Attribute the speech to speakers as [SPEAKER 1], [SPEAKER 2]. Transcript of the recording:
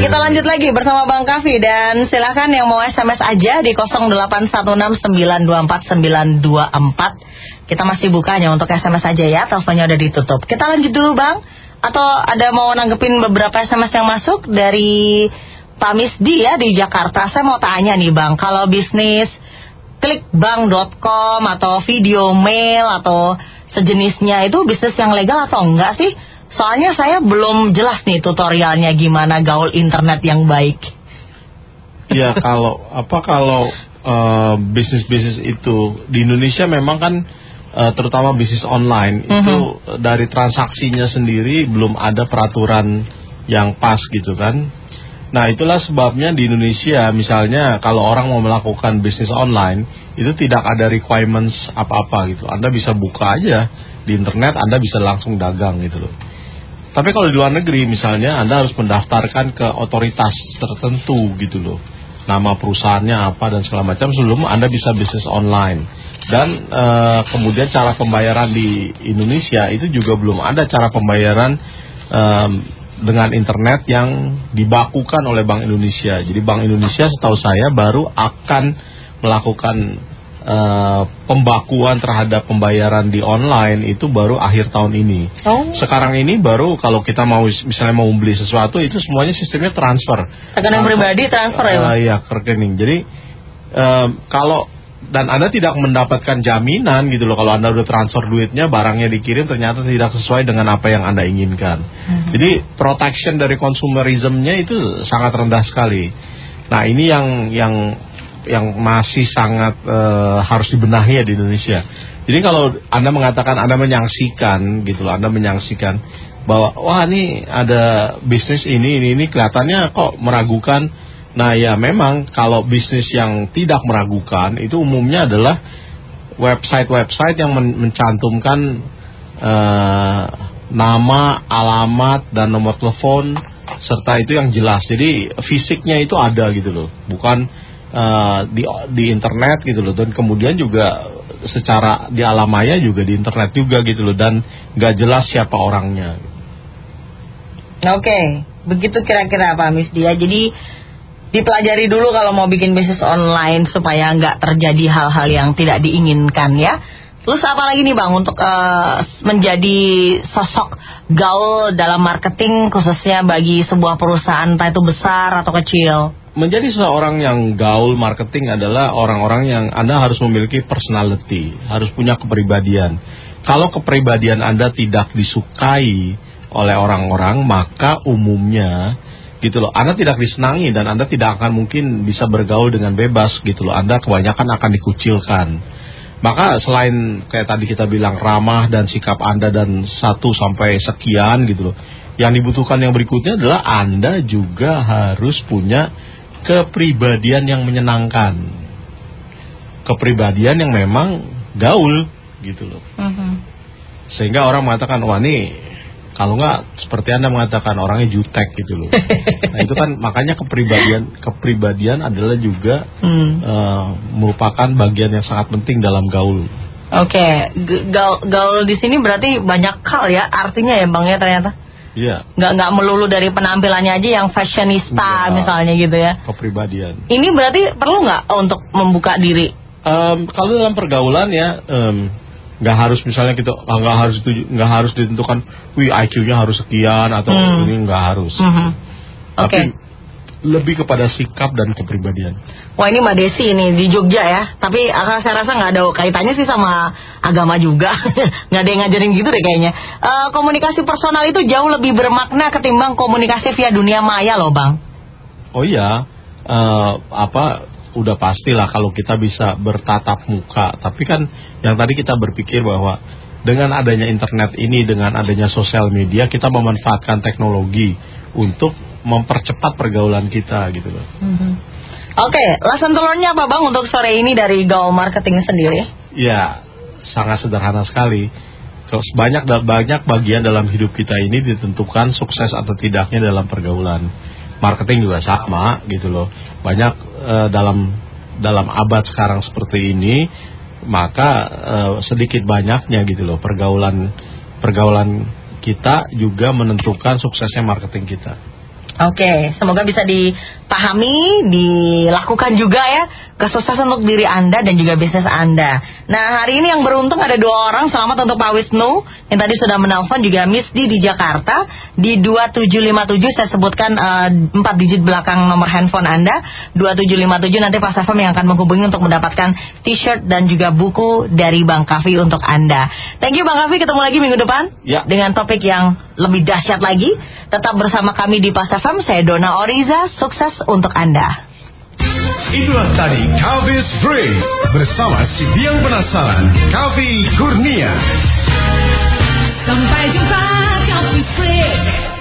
[SPEAKER 1] kita lanjut lagi bersama Bang Kavi. Dan silakan yang mau SMS aja di 0816924924. Kita masih buka hanya untuk SMS aja ya, teleponnya udah ditutup. Kita lanjut dulu Bang. Atau ada mau nanggepin beberapa SMS yang masuk dari Pak Misdi ya di Jakarta. Saya mau tanya nih Bang, kalau bisnis klikbank.com atau video mail atau sejenisnya itu bisnis yang legal atau enggak sih? Soalnya saya belum jelas nih tutorialnya gimana gaul internet yang baik.
[SPEAKER 2] Ya kalau bisnis-bisnis itu di Indonesia memang kan terutama bisnis online itu dari transaksinya sendiri belum ada peraturan yang pas gitu kan. Nah itulah sebabnya di Indonesia misalnya kalau orang mau melakukan bisnis online itu tidak ada requirements apa-apa gitu. Anda bisa buka aja di internet, Anda bisa langsung dagang gitu loh. Tapi kalau di luar negeri misalnya Anda harus mendaftarkan ke otoritas tertentu gitu loh. Nama perusahaannya apa dan segala macam sebelum Anda bisa bisnis online. Dan kemudian cara pembayaran di Indonesia itu juga belum ada cara pembayaran dengan internet yang dibakukan oleh Bank Indonesia. Jadi Bank Indonesia setahu saya baru akan melakukan pembakuan terhadap pembayaran di online itu baru akhir tahun ini. Sekarang ini baru kalau kita mau misalnya mau beli sesuatu itu semuanya sistemnya transfer.
[SPEAKER 1] Rekening pribadi transfer ya?
[SPEAKER 2] Iya, rekening. Jadi kalau dan Anda tidak mendapatkan jaminan gitu loh kalau Anda udah transfer duitnya, barangnya dikirim ternyata tidak sesuai dengan apa yang Anda inginkan. Jadi protection dari consumerismnya itu sangat rendah sekali. Nah ini yang masih sangat harus dibenahi ya di Indonesia. Jadi kalau Anda mengatakan Anda menyaksikan gitu loh, Anda menyaksikan bahwa wah ini ada bisnis ini kelihatannya kok meragukan. Nah ya memang kalau bisnis yang tidak meragukan itu umumnya adalah website-website yang mencantumkan nama, alamat, dan nomor telepon serta itu yang jelas. Jadi fisiknya itu ada gitu loh, bukan di internet gitu loh. Dan kemudian juga secara di alamaya juga di internet juga gitu loh, dan nggak jelas siapa orangnya.
[SPEAKER 1] Oke, begitu kira-kira Pak Misdia. Jadi dipelajari dulu kalau mau bikin bisnis online supaya nggak terjadi hal-hal yang tidak diinginkan ya. Terus apa lagi nih Bang untuk menjadi sosok gaul dalam marketing khususnya bagi sebuah perusahaan entah itu besar atau kecil?
[SPEAKER 2] Menjadi seorang yang gaul marketing adalah orang-orang yang Anda harus memiliki personality, harus punya kepribadian. Kalau kepribadian Anda tidak disukai oleh orang-orang, maka umumnya gitu loh, Anda tidak disenangi dan Anda tidak akan mungkin bisa bergaul dengan bebas gitu loh. Anda kebanyakan akan dikucilkan. Maka selain kayak tadi kita bilang ramah dan sikap Anda dan 1 sampai sekian gitu loh, yang dibutuhkan yang berikutnya adalah Anda juga harus punya kepribadian yang menyenangkan, kepribadian yang memang gaul gitu loh. Sehingga orang mengatakan wah ini kalau nggak seperti Anda mengatakan orangnya jutek gitu loh. Nah itu kan makanya kepribadian adalah juga merupakan bagian yang sangat penting dalam gaul.
[SPEAKER 1] Oke, gaul di sini berarti banyak hal ya artinya ya Bang ya ternyata.
[SPEAKER 2] Iya.
[SPEAKER 1] Nggak melulu dari penampilannya aja yang fashionista misalnya gitu ya.
[SPEAKER 2] Kepribadian.
[SPEAKER 1] Ini berarti perlu nggak untuk membuka diri?
[SPEAKER 2] Kalau dalam pergaulan ya. Nggak harus misalnya kita nggak harus ditentukan, IQ-nya harus sekian atau ini nggak harus. Tapi lebih kepada sikap dan kepribadian.
[SPEAKER 1] Wah ini Mbak Desi ini di Jogja ya, tapi saya rasa nggak ada kaitannya sih sama agama juga, nggak ada yang ngajarin gitu deh kayaknya. Komunikasi personal itu jauh lebih bermakna ketimbang komunikasi via dunia maya loh Bang.
[SPEAKER 2] Oh iya, udah pastilah kalau kita bisa bertatap muka. Tapi kan yang tadi kita berpikir bahwa dengan adanya internet ini, dengan adanya sosial media, kita memanfaatkan teknologi untuk mempercepat pergaulan kita gitu loh.
[SPEAKER 1] Oke, lesson telurnya apa Bang untuk sore ini dari Gaul Marketing sendiri?
[SPEAKER 2] Ya, sangat sederhana sekali. Banyak bagian dalam hidup kita ini ditentukan sukses atau tidaknya dalam pergaulan. Marketing juga sama gitu loh. Banyak dalam abad sekarang seperti ini, maka sedikit banyaknya gitu loh pergaulan kita juga menentukan suksesnya marketing kita.
[SPEAKER 1] Oke, semoga bisa dipahami, dilakukan juga ya, kesuksesan untuk diri Anda dan juga bisnis Anda. Nah, hari ini yang beruntung ada 2 orang. Selamat untuk Pak Wisnu yang tadi sudah menelpon, juga Miss di Jakarta di 2757. Saya sebutkan 4 digit belakang nomor handphone Anda, 2757. Nanti Pak Safam yang akan menghubungi untuk mendapatkan t-shirt dan juga buku dari Bang Kavi untuk Anda. Thank you Bang Kavi, ketemu lagi minggu depan dengan topik yang lebih dahsyat lagi. Tetap bersama kami di Pas FM. Saya Donna Oriza, sukses untuk Anda.
[SPEAKER 3] Itulah tadi Kavi's Free bersama si Biang Penasaran, Kavi Kurnia.
[SPEAKER 4] Sampai jumpa, Kavi's Free.